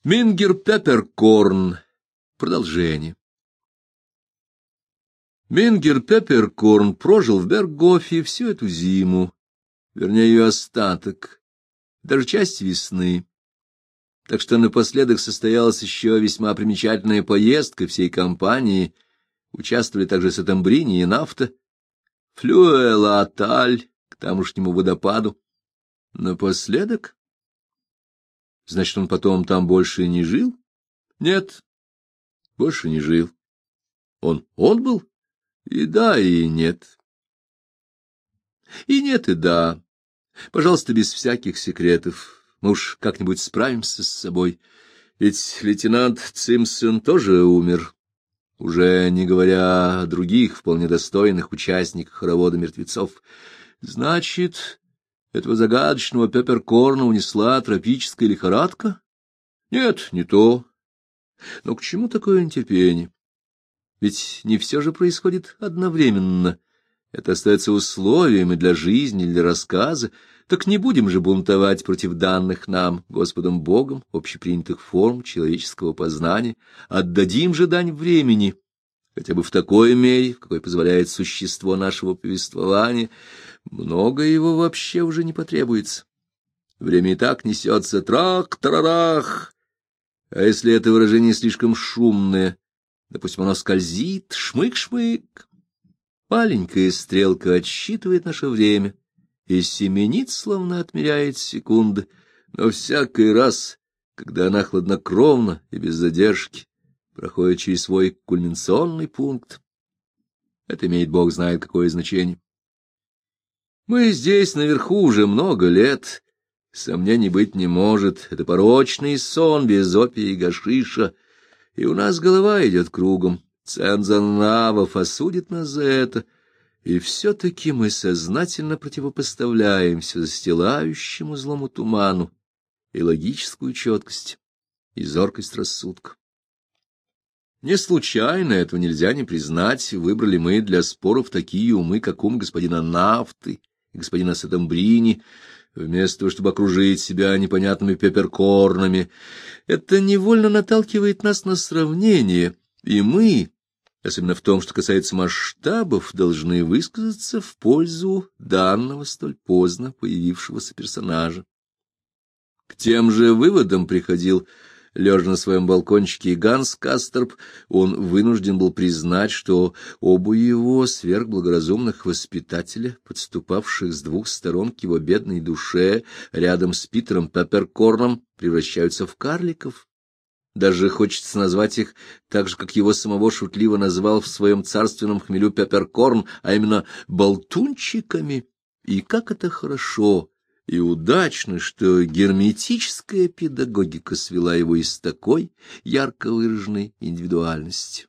Мингер Пепперкорн. Продолжение. Мингер Пепперкорн прожил в Бергхофе всю эту зиму, вернее, ее остаток, даже часть весны. Так что напоследок состоялась еще весьма примечательная поездка всей компании. Участвовали также Сеттембрини и Нафта, Флюэлаталь к тамошнему водопаду. Напоследок? Значит, он потом там больше не жил? Нет, больше не жил. Он был? И да, и нет. И нет, и да. Пожалуйста, без всяких секретов. Мы уж как-нибудь справимся с собой. Ведь лейтенант Цимсон тоже умер, уже не говоря о других вполне достойных участниках хоровода мертвецов. Значит, этого загадочного Пепперкорна унесла тропическая лихорадка? Нет, не то. Но к чему такое нетерпение? Ведь не все же происходит одновременно. Это остается условием и для жизни, и для рассказа. Так не будем же бунтовать против данных нам, Господом Богом, общепринятых форм человеческого познания. Отдадим же дань времени, хотя бы в такой мере, в какой позволяет существо нашего повествования. Много его вообще уже не потребуется. Время и так несется трах-тарарах. А если это выражение слишком шумное, допустим, оно скользит, шмык-шмык, маленькая стрелка отсчитывает наше время и семенит, словно отмеряет секунды, но всякий раз, когда она хладнокровно и без задержки проходит через свой кульминационный пункт, это имеет бог знает какое значение. Мы здесь наверху уже много лет, сомнений быть не может, это порочный сон без опия и гашиша, и у нас голова идет кругом, цензор нравов осудит нас за это, и все-таки мы сознательно противопоставляемся застилающему злому туману и логическую четкость, и зоркость рассудка. Не случайно, этого нельзя не признать, выбрали мы для споров такие умы, как ум господина Нафты и господина Сеттембрини, вместо того, чтобы окружить себя непонятными пепперкорнами. Это невольно наталкивает нас на сравнение, и мы, особенно в том, что касается масштабов, должны высказаться в пользу данного столь поздно появившегося персонажа. К тем же выводам приходил, лежа на своем балкончике, Ганс Касторп. Он вынужден был признать, что оба его сверхблагоразумных воспитателя, подступавших с двух сторон к его бедной душе, рядом с Питером Пепперкорном, превращаются в карликов. Даже хочется назвать их так же, как его самого шутливо назвал в своем царственном хмелю Пепперкорн, а именно болтунчиками. И как это хорошо и удачно, что герметическая педагогика свела его из такой ярко выраженной индивидуальности.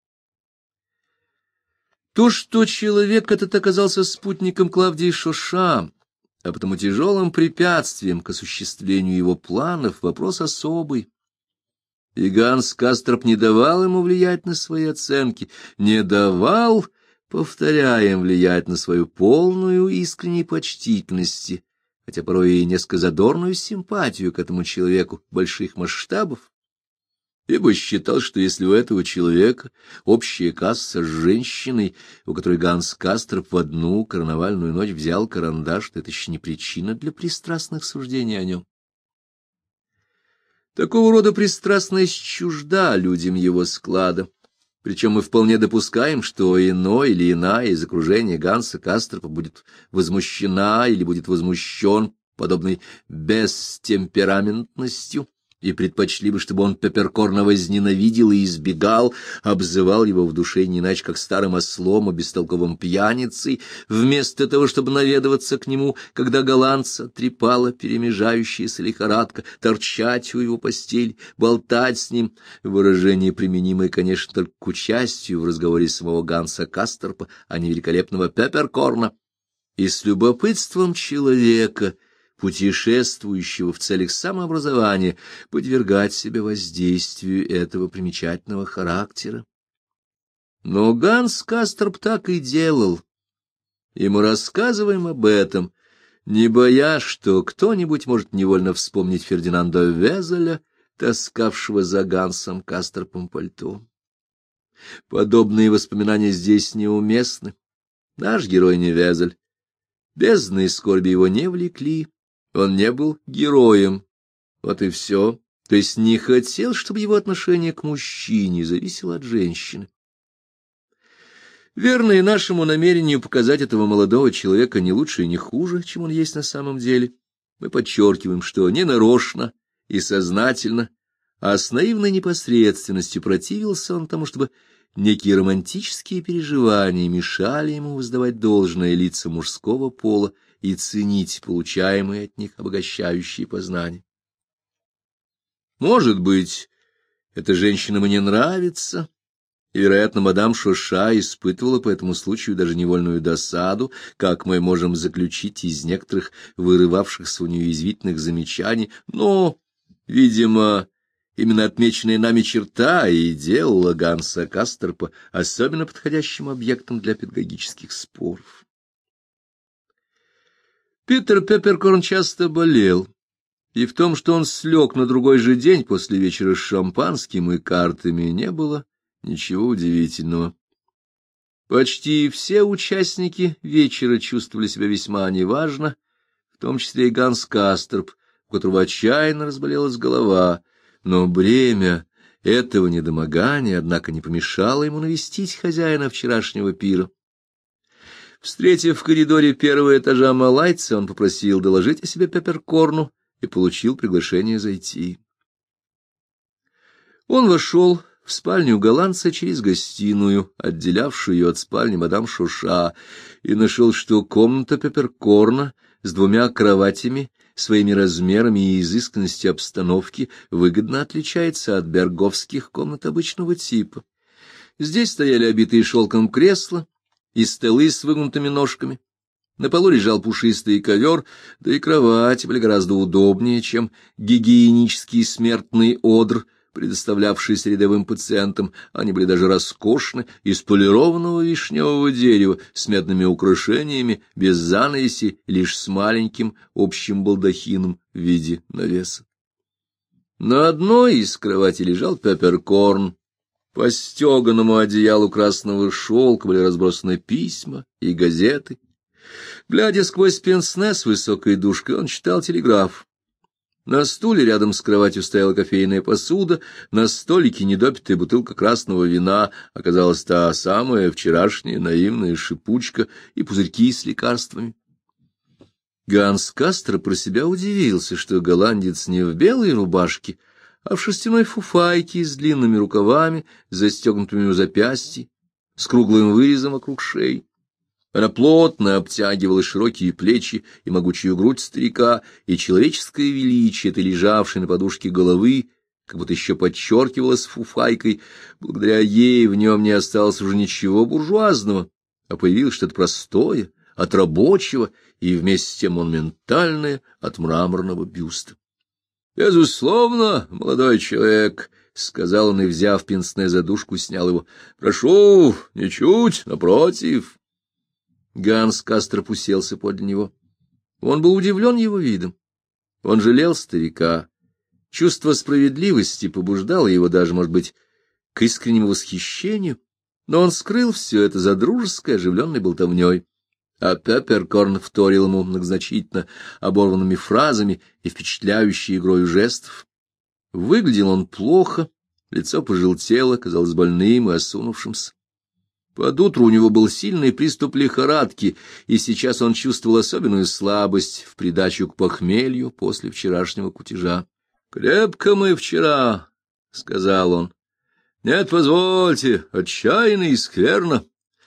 То, что человек этот оказался спутником Клавдии Шоша, а потому тяжелым препятствием к осуществлению его планов, вопрос особый. И Ганс Касторп не давал ему влиять на свои оценки, не давал, повторяем, влиять на свою полную искренней почтительности, хотя порой и несколько задорную симпатию к этому человеку больших масштабов, ибо считал, что если у этого человека общая касса с женщиной, у которой Ганс Касторп в одну карнавальную ночь взял карандаш, то это еще не причина для пристрастных суждений о нем. Такого рода пристрастность чужда людям его склада, причем мы вполне допускаем, что иной или иная из окружения Ганса Касторпа будет возмущена или будет возмущен подобной бестемпераментностью, и предпочли бы, чтобы он Пепперкорна возненавидел и избегал, обзывал его в душе не иначе как старым ослом и бестолковым пьяницей, вместо того, чтобы наведываться к нему, когда голландца трепала перемежающаяся лихорадка, торчать у его постели, болтать с ним, выражение, применимое, конечно, только к участию в разговоре самого Ганса Касторпа, а не великолепного Пепперкорна, и с любопытством человека, путешествующего в целях самообразования, подвергать себя воздействию этого примечательного характера. Но Ганс Касторп так и делал, и мы рассказываем об этом, не боясь, что кто-нибудь может невольно вспомнить Фердинанда Везеля, таскавшего за Гансом Касторпом пальто. Подобные воспоминания здесь неуместны. Наш герой не Везель. Бездны и скорби его не влекли. Он не был героем. Вот и все. То есть не хотел, чтобы его отношение к мужчине зависело от женщины. Верно и нашему намерению показать этого молодого человека не лучше и не хуже, чем он есть на самом деле, мы подчеркиваем, что не нарочно и сознательно, а с наивной непосредственностью противился он тому, чтобы некие романтические переживания мешали ему воздавать должное лицам мужского пола и ценить получаемые от них обогащающие познания. Может быть, эта женщина мне нравится, и, вероятно, мадам Шоша испытывала по этому случаю даже невольную досаду, как мы можем заключить из некоторых вырывавшихся у нее язвительных замечаний, но, видимо, именно отмеченная нами черта и делала Ганса Касторпа особенно подходящим объектом для педагогических споров. Питер Пепперкорн часто болел, и в том, что он слег на другой же день после вечера с шампанским и картами, не было ничего удивительного. Почти все участники вечера чувствовали себя весьма неважно, в том числе и Ганс Касторп, у которого отчаянно разболелась голова, но бремя этого недомогания, однако, не помешало ему навестить хозяина вчерашнего пира. Встретив в коридоре первого этажа малайца, он попросил доложить о себе Пепперкорну и получил приглашение зайти. Он вошел в спальню голландца через гостиную, отделявшую ее от спальни мадам Шоша, и нашел, что комната Пепперкорна с двумя кроватями, своими размерами и изысканностью обстановки выгодно отличается от берговских комнат обычного типа. Здесь стояли обитые шелком кресла и столы с выгнутыми ножками. На полу лежал пушистый ковер, да и кровати были гораздо удобнее, чем гигиенический смертный одр, предоставлявшийся рядовым пациентам. Они были даже роскошны, из полированного вишневого дерева, с медными украшениями, без занавеси, лишь с маленьким общим балдахином в виде навеса. На одной из кроватей лежал Пепперкорн. По стеганому одеялу красного шелка были разбросаны письма и газеты. Глядя сквозь пенсне с высокой душкой, он читал телеграф. На стуле рядом с кроватью стояла кофейная посуда, на столике недопитая бутылка красного вина, оказалась та самая вчерашняя наивная шипучка и пузырьки с лекарствами. Ганс Кастер про себя удивился, что голландец не в белой рубашке, а в шерстяной фуфайке с длинными рукавами, застегнутыми у запястья, с круглым вырезом вокруг шеи. Она плотно обтягивала широкие плечи и могучую грудь старика, и человеческое величие этой лежавшей на подушке головы как будто еще подчеркивалось фуфайкой. Благодаря ей в нем не осталось уже ничего буржуазного, а появилось что-то простое, от рабочего и вместе с тем монументальное от мраморного бюста. — Безусловно, молодой человек, — сказал он и, взяв пенсне за дужку, снял его. — Прошу, ничуть, напротив. Ганс Касторп уселся подле него. Он был удивлен его видом. Он жалел старика. Чувство справедливости побуждало его даже, может быть, к искреннему восхищению, но он скрыл все это за дружеской оживленной болтовней. А Пепперкорн вторил ему многозначительно оборванными фразами и впечатляющей игрой жестов. Выглядел он плохо, лицо пожелтело, казалось больным и осунувшимся. Под утро у него был сильный приступ лихорадки, и сейчас он чувствовал особенную слабость в придачу к похмелью после вчерашнего кутежа. — Крепко мы вчера, — сказал он. — Нет, позвольте, отчаянно и скверно.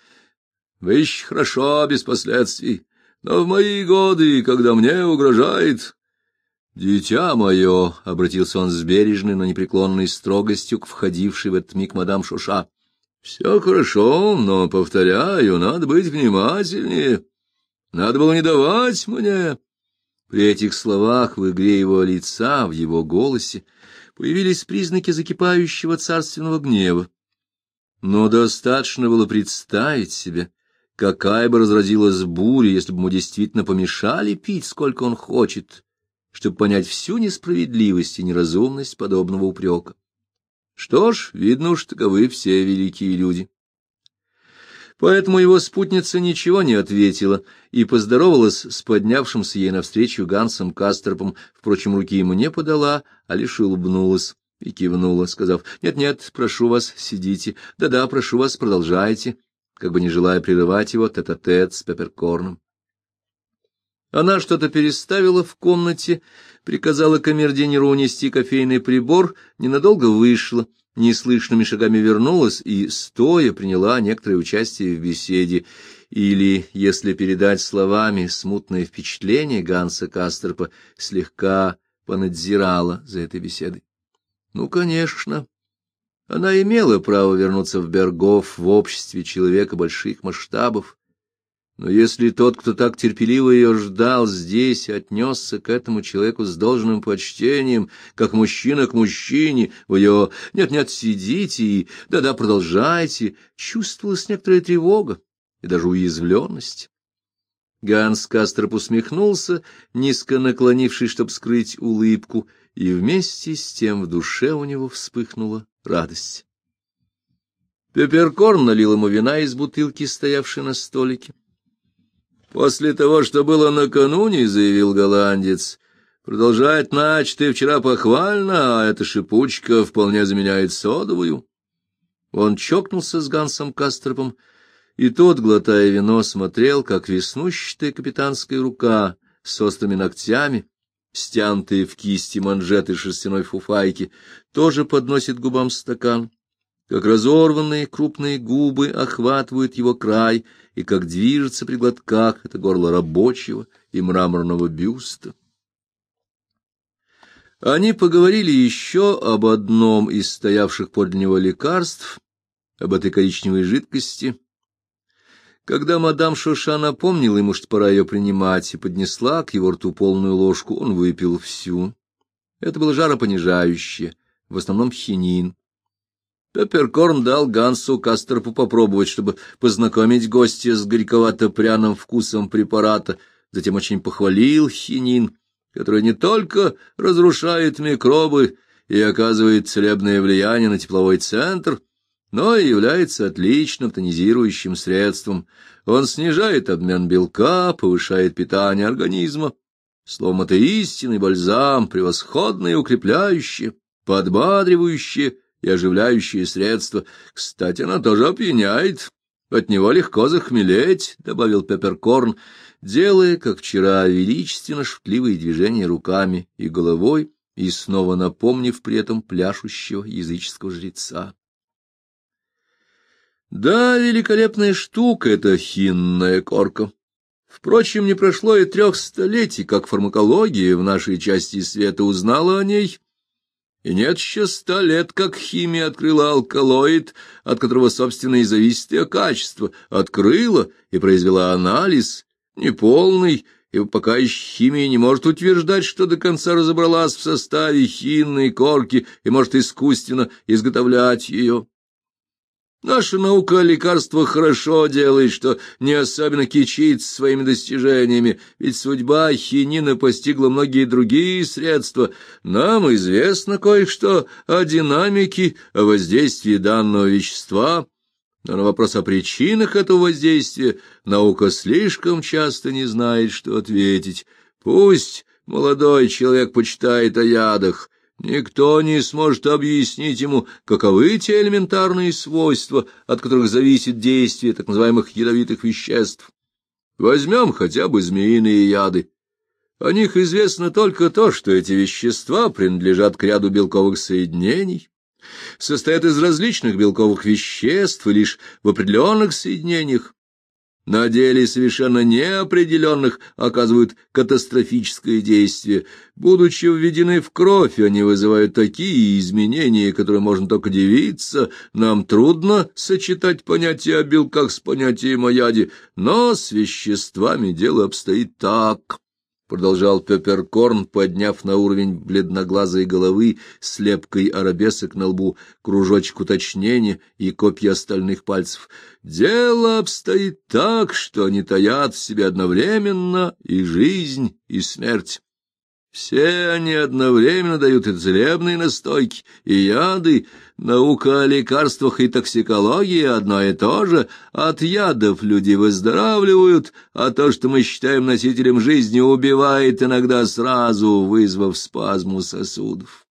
Вы еще хорошо, без последствий, но в мои годы, когда мне угрожает... — Дитя мое, — обратился он с бережной, но непреклонной строгостью к входившей в этот миг мадам Шоша, — все хорошо, но, повторяю, надо быть внимательнее. Надо было не давать мне. При этих словах в игре его лица, в его голосе, появились признаки закипающего царственного гнева. Но достаточно было представить себе, какая бы разразилась буря, если бы ему действительно помешали пить, сколько он хочет, чтобы понять всю несправедливость и неразумность подобного упрека. Что ж, видно уж, таковы все великие люди. Поэтому его спутница ничего не ответила и поздоровалась с поднявшимся ей навстречу Гансом Кастерпом, впрочем, руки ему не подала, а лишь улыбнулась и кивнула, сказав: «Нет-нет, прошу вас, сидите, да-да, прошу вас, продолжайте», как бы не желая прерывать его тет-а-тет с Пепперкорном. Она что-то переставила в комнате, приказала камердинеру унести кофейный прибор, ненадолго вышла, неслышными шагами вернулась и, стоя, приняла некоторое участие в беседе, или, если передать словами смутное впечатление Ганса Кастерпа, слегка понадзирала за этой беседой. Ну, конечно, она имела право вернуться в Бергоф в обществе человека больших масштабов, но если тот, кто так терпеливо ее ждал здесь, отнесся к этому человеку с должным почтением, как мужчина к мужчине, в ее «нет-нет, сидите» и «да-да, продолжайте», чувствовалась некоторая тревога и даже уязвленность. Ганс Кастерп усмехнулся, низко наклонившись, чтобы скрыть улыбку, и вместе с тем в душе у него вспыхнула радость. Пепперкорн налил ему вина из бутылки, стоявшей на столике. «После того, что было накануне, — заявил голландец, — продолжать начатое вчера похвально, а эта шипучка вполне заменяет содовую». Он чокнулся с Гансом Кастерпом, и тот, глотая вино, смотрел, как веснущатая капитанская рука с острыми ногтями, стянутые в кисти манжеты шерстяной фуфайки, тоже подносит губам стакан, как разорванные крупные губы охватывают его край, и как движется при глотках это горло рабочего и мраморного бюста. Они поговорили еще об одном из стоявших подле него лекарств, об этой коричневой жидкости. Когда мадам Шоша напомнила ему, что пора ее принимать, и поднесла к его рту полную ложку, он выпил всю. Это было жаропонижающее, в основном хинин. Пепперкорн дал Гансу Кастерпу попробовать, чтобы познакомить гостя с горьковато-пряным вкусом препарата, затем очень похвалил хинин, который не только разрушает микробы и оказывает целебное влияние на тепловой центр, но и является отличным тонизирующим средством. Он снижает обмен белка, повышает питание организма. Словом, это истинный бальзам, превосходное и укрепляющее, подбадривающее и оживляющее средство. Кстати, оно тоже опьяняет. От него легко захмелеть, — добавил Пепперкорн, делая, как вчера, величественно шутливые движения руками и головой, и снова напомнив при этом пляшущего языческого жреца. Да, великолепная штука эта хинная корка. Впрочем, не прошло и 3 столетий, как фармакология в нашей части света узнала о ней, и нет еще 100 лет, как химия открыла алкалоид, от которого, собственно, и зависит ее качество, открыла и произвела анализ, неполный, ибо пока еще химия не может утверждать, что до конца разобралась в составе хинной корки и может искусственно изготовлять ее. Наша наука о лекарствах хорошо делает, что не особенно кичится своими достижениями, ведь судьба хинина постигла многие другие средства. Нам известно кое-что о динамике, о воздействии данного вещества, но на вопрос о причинах этого воздействия наука слишком часто не знает, что ответить. Пусть молодой человек почитает о ядах, никто не сможет объяснить ему, каковы те элементарные свойства, от которых зависит действие так называемых ядовитых веществ. Возьмем хотя бы змеиные яды. О них известно только то, что эти вещества принадлежат к ряду белковых соединений, состоят из различных белковых веществ и лишь в определенных соединениях, на деле совершенно неопределенных, оказывают катастрофическое действие. Будучи введены в кровь, они вызывают такие изменения, которые можно только дивиться. Нам трудно сочетать понятие о белках с понятием о яде, но с веществами дело обстоит так. Продолжал Пепперкорн, подняв на уровень бледноглазой головы с лепкой арабесок на лбу кружочек уточнения и копья остальных пальцев. Дело обстоит так, что они таят в себе одновременно и жизнь, и смерть. Все они одновременно дают и целебные настойки, и яды. Наука о лекарствах и токсикологии одно и то же. От ядов люди выздоравливают, а то, что мы считаем носителем жизни, убивает иногда сразу, вызвав спазму сосудов.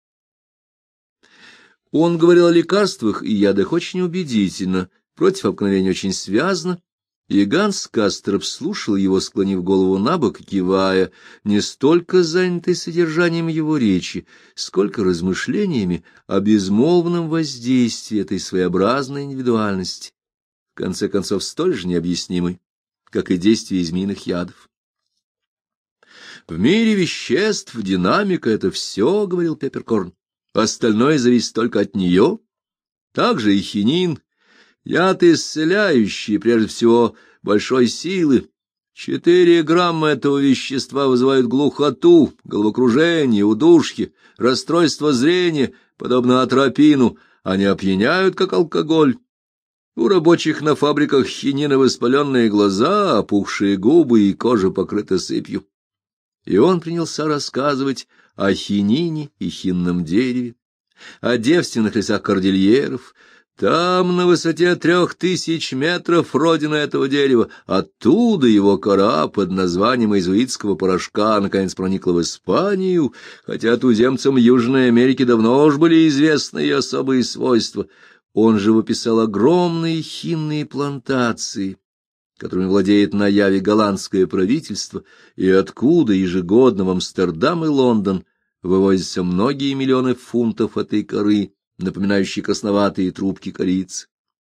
Он говорил о лекарствах и ядах очень убедительно, против обыкновения очень связно, и Ганс Касторп слушал его, склонив голову набок и кивая, не столько занятый содержанием его речи, сколько размышлениями о безмолвном воздействии этой своеобразной индивидуальности, в конце концов столь же необъяснимой, как и действие змеиных ядов. «В мире веществ динамика — это все, — говорил Пепперкорн, — остальное зависит только от нее. Также и хинин. Яд исцеляющий, прежде всего, большой силы. 4 грамма этого вещества вызывают глухоту, головокружение, удушье, расстройство зрения, подобно атропину. Они опьяняют, как алкоголь. У рабочих на фабриках хинина воспаленные глаза, опухшие губы и кожа покрыта сыпью. И он принялся рассказывать о хинине и хинном дереве, о девственных лесах кордильеров. Там, на высоте 3000 метров, родина этого дерева. Оттуда его кора под названием иезуитского порошка наконец проникла в Испанию, хотя туземцам Южной Америки давно уж были известны ее особые свойства. Он же выписал огромные хинные плантации, которыми владеет на Яве голландское правительство, и откуда ежегодно в Амстердам и Лондон вывозятся многие миллионы фунтов этой коры, напоминающей красноватые трубки корицы.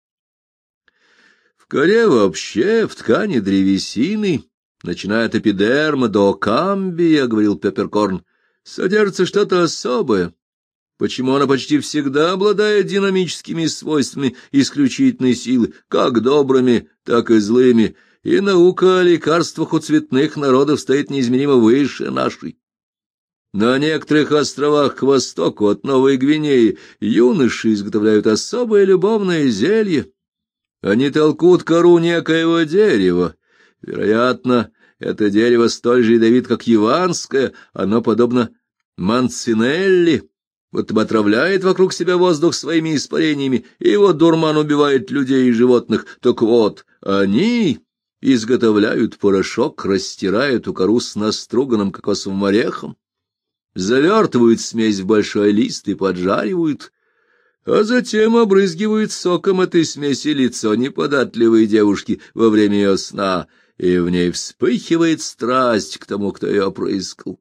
В коре вообще, в ткани древесины, начиная от эпидерма до камбия, — говорил Пепперкорн, — содержится что-то особое. Почему она почти всегда обладает динамическими свойствами исключительной силы, как добрыми, так и злыми, и наука о лекарствах у цветных народов стоит неизмеримо выше нашей. На некоторых островах к востоку от Новой Гвинеи юноши изготовляют особое любовное зелье. Они толкут кору некоего дерева. Вероятно, это дерево столь же ядовит, как яванское, оно подобно манцинелли, будто бы отравляет вокруг себя воздух своими испарениями, и его дурман убивает людей и животных. Так вот, они изготовляют порошок, растирая эту кору с наструганным кокосовым орехом, завертывают смесь в большой лист и поджаривают, а затем обрызгивают соком этой смеси лицо неподатливой девушки во время ее сна, и в ней вспыхивает страсть к тому, кто ее опрыскал.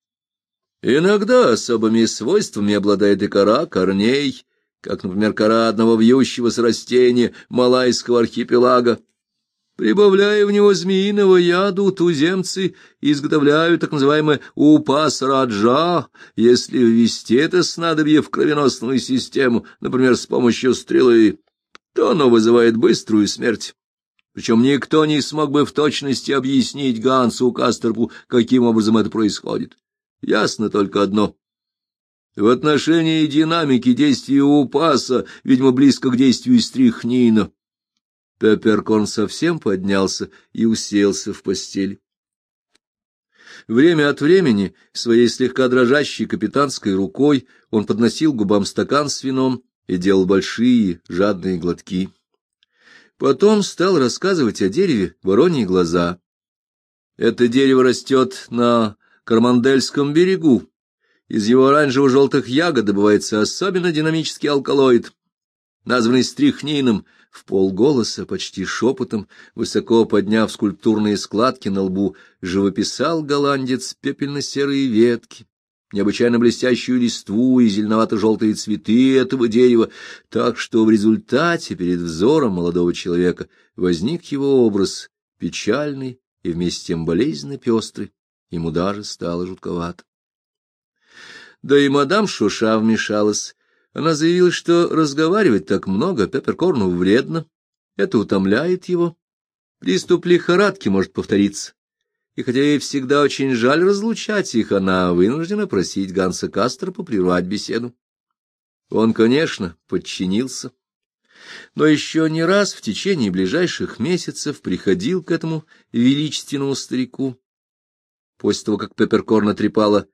Иногда особыми свойствами обладает и кора корней, как, например, кора одного вьющегося растения малайского архипелага. Прибавляя в него змеиного яду, туземцы изготовляют так называемое упас-раджа. Если ввести это снадобье в кровеносную систему, например, с помощью стрелы, то оно вызывает быструю смерть. Причем никто не смог бы в точности объяснить Гансу Касторпу, каким образом это происходит. Ясно только одно. В отношении динамики действия упаса, видимо, близко к действию стрихнина. Пепперкорн совсем поднялся и уселся в постели. Время от времени своей слегка дрожащей капитанской рукой он подносил к губам стакан с вином и делал большие жадные глотки. Потом стал рассказывать о дереве вороньи глаза. Это дерево растет на Кармандельском берегу. Из его оранжево-желтых ягод добывается особенно динамический алкалоид, названный стрихнином. Вполголоса, почти шепотом, высоко подняв скульптурные складки на лбу, живописал голландец пепельно-серые ветки, необычайно блестящую листву и зеленовато-желтые цветы этого дерева, так что в результате перед взором молодого человека возник его образ, печальный и вместе с тем болезненно пестрый. Ему даже стало жутковато. Да и мадам Шуша вмешалась. Она заявила, что разговаривать так много Пепперкорну вредно, это утомляет его. Приступ лихорадки может повториться. И хотя ей всегда очень жаль разлучать их, она вынуждена просить Ганса Касторпа прервать беседу. Он, конечно, подчинился, но еще не раз в течение ближайших месяцев приходил к этому величественному старику. После того, как Пепперкорна трепала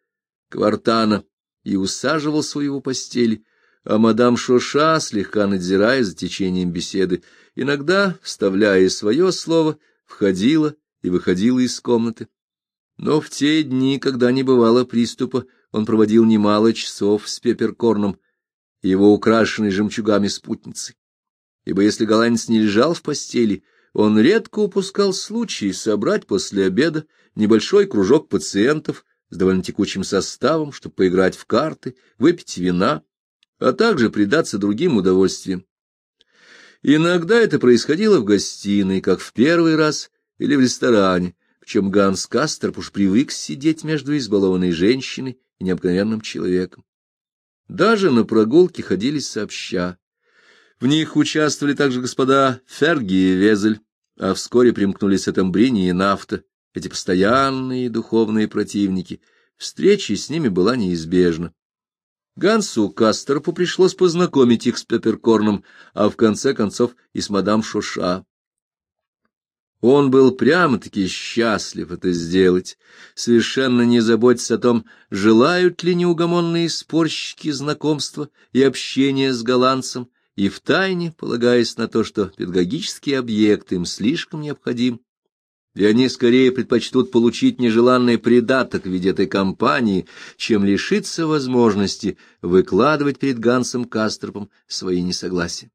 Квартана и усаживался у его постели, а мадам Шоша, слегка надзирая за течением беседы, иногда, вставляя свое слово, входила и выходила из комнаты. Но в те дни, когда не бывало приступа, он проводил немало часов с Пепперкорном и его украшенной жемчугами спутницей. Ибо если голландец не лежал в постели, он редко упускал случай собрать после обеда небольшой кружок пациентов с довольно текучим составом, чтобы поиграть в карты, выпить вина, а также предаться другим удовольствиям. Иногда это происходило в гостиной, как в первый раз, или в ресторане, причем Ганс Касторп уж привык сидеть между избалованной женщиной и необыкновенным человеком. Даже на прогулки ходили сообща. В них участвовали также господа Ферги и Везель, а вскоре примкнули Сеттембрини и Нафта, эти постоянные духовные противники. Встреча с ними была неизбежна. Гансу Касторпу пришлось познакомить их с Пепперкорном, а в конце концов и с мадам Шоша. Он был прямо-таки счастлив это сделать, совершенно не заботясь о том, желают ли неугомонные спорщики знакомства и общения с голландцем, и втайне полагаясь на то, что педагогический объект им слишком необходим, и они скорее предпочтут получить нежеланный придаток в виде этой компании, чем лишиться возможности выкладывать перед Гансом Касторпом свои несогласия.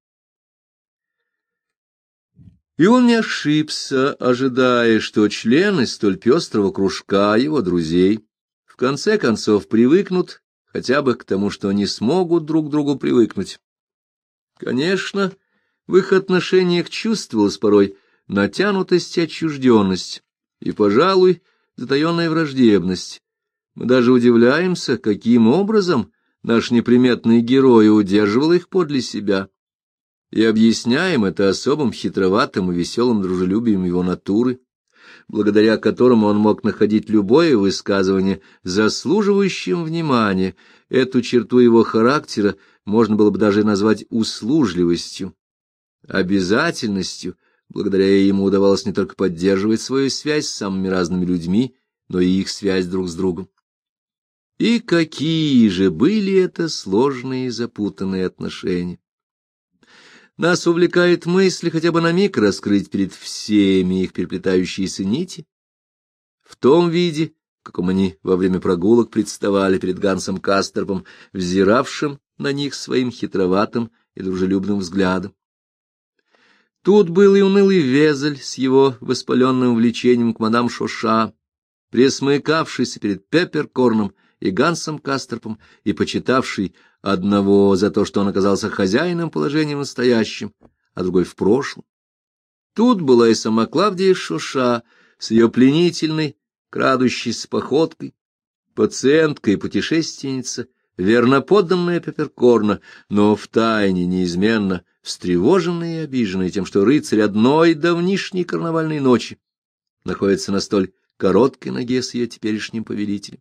И он не ошибся, ожидая, что члены столь пестрого кружка его друзей в конце концов привыкнут хотя бы к тому, что они смогут друг к другу привыкнуть. Конечно, в их отношениях чувствовалась порой натянутость и отчужденность, и, пожалуй, затаенная враждебность. Мы даже удивляемся, каким образом наш неприметный герой удерживал их подле себя, и объясняем это особым хитроватым и веселым дружелюбием его натуры, благодаря которому он мог находить любое высказывание заслуживающим внимания. Эту черту его характера можно было бы даже назвать услужливостью, обязательностью, благодаря ему удавалось не только поддерживать свою связь с самыми разными людьми, но и их связь друг с другом. И какие же были это сложные и запутанные отношения! Нас увлекает мысль хотя бы на миг раскрыть перед всеми их переплетающиеся нити, в том виде, в каком они во время прогулок представали перед Гансом Касторпом, взиравшим на них своим хитроватым и дружелюбным взглядом. Тут был и унылый Везель с его воспаленным влечением к мадам Шоша, пресмыкавшийся перед Пепперкорном и Гансом Касторпом и почитавший одного за то, что он оказался хозяином положения в настоящем, а другой в прошлом. Тут была и сама Клавдия Шоша с ее пленительной, крадущейся походкой, пациентка и путешественница, верно подданная Пепперкорна, но втайне неизменно встревоженная и обиженная тем, что рыцарь одной давнишней карнавальной ночи находится на столь короткой ноге с ее теперешним повелителем.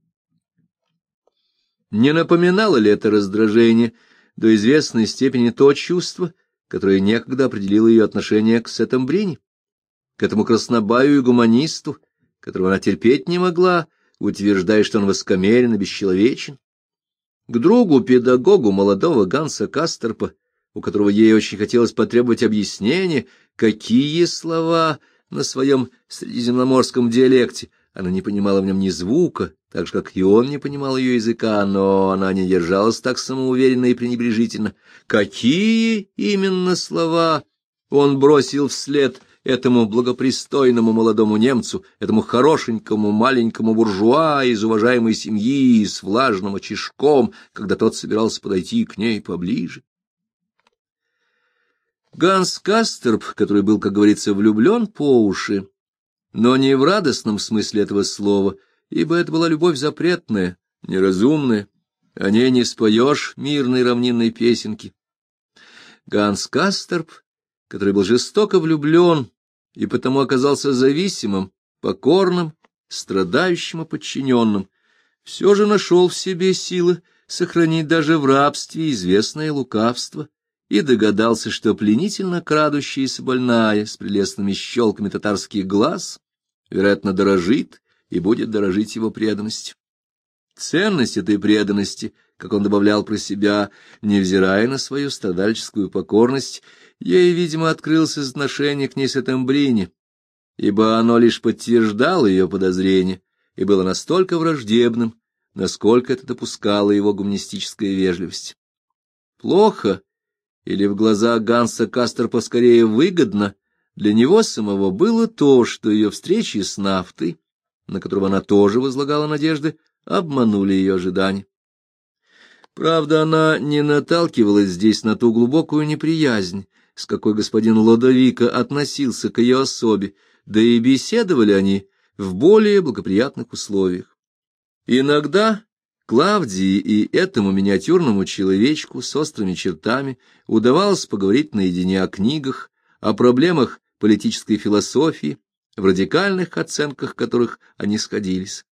Не напоминало ли это раздражение до известной степени то чувство, которое некогда определило ее отношение к Сеттембрини, к этому краснобаю и гуманисту, которого она терпеть не могла, утверждая, что он высокомерен и бесчеловечен, к другу-педагогу молодого Ганса Касторпа, у которого ей очень хотелось потребовать объяснения, какие слова на своем средиземноморском диалекте. Она не понимала в нем ни звука, так же, как и он не понимал ее языка, но она не держалась так самоуверенно и пренебрежительно. Какие именно слова он бросил вслед этому благопристойному молодому немцу, этому хорошенькому маленькому буржуа из уважаемой семьи с влажным очишком, когда тот собирался подойти к ней поближе? Ганс Касторп, который был, как говорится, влюблен по уши, но не в радостном смысле этого слова, ибо это была любовь запретная, неразумная, о ней не споешь мирной равнинной песенки. Ганс Касторп, который был жестоко влюблен и потому оказался зависимым, покорным, страдающим и подчиненным, все же нашел в себе силы сохранить даже в рабстве известное лукавство и догадался, что пленительно крадущаяся больная с прелестными щелками татарских глаз, вероятно, дорожит и будет дорожить его преданностью. Ценность этой преданности, как он добавлял про себя, невзирая на свою страдальческую покорность, ей, видимо, открылся из отношения к ней с Сеттембрини, ибо оно лишь подтверждало ее подозрения и было настолько враждебным, насколько это допускала его гуманистическая вежливость. Плохо, или в глазах Ганса Касторпа скорее выгодно, для него самого было то, что ее встречи с Нафтой, на которого она тоже возлагала надежды, обманули ее ожидания. Правда, она не наталкивалась здесь на ту глубокую неприязнь, с какой господин Лодовико относился к ее особе, да и беседовали они в более благоприятных условиях. Иногда Клавдии и этому миниатюрному человечку с острыми чертами удавалось поговорить наедине о книгах, о проблемах политической философии, в радикальных оценках которых они сходились.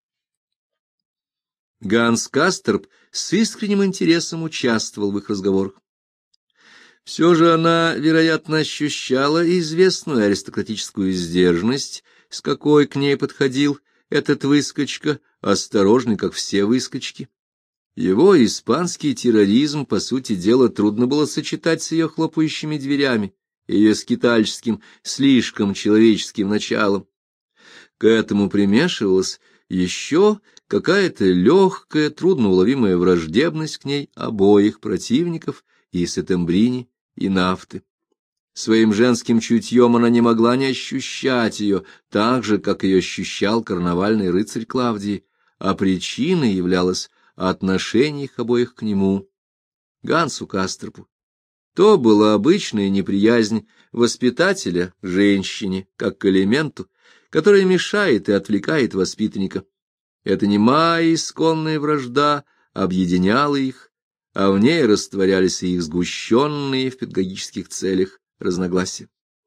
Ганс Касторп с искренним интересом участвовал в их разговорах. Все же она, вероятно, ощущала известную аристократическую сдержанность, с какой к ней подходил этот выскочка, осторожный, как все выскочки. Его испанский терроризм, по сути дела, трудно было сочетать с ее хлопающими дверями, ее скитальческим, слишком человеческим началом. К этому примешивалась еще какая-то легкая, трудноуловимая враждебность к ней обоих противников, и Сеттембрини, и Нафты. Своим женским чутьем она не могла не ощущать ее, так же, как ее ощущал карнавальный рыцарь Клавдии, а причиной являлось отношение их обоих к нему, Гансу Касторпу. То была обычная неприязнь воспитателя женщине, как к элементу, который мешает и отвлекает воспитанника. Эта немая исконная вражда объединяла их, а в ней растворялись и их сгущенные в педагогических целях разногласия.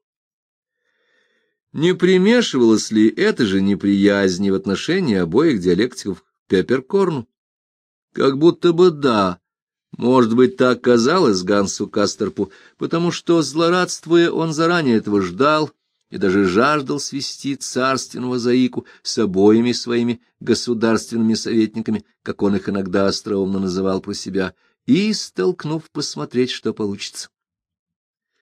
Не примешивалась ли эта же неприязнь в отношении обоих диалектиков к Пепперкорну? Как будто бы да. Может быть, так казалось Гансу Касторпу, потому что, злорадствуя, он заранее этого ждал и даже жаждал свести царственного заику с обоими своими государственными советниками, как он их иногда остроумно называл про себя, и, столкнув, посмотреть, что получится.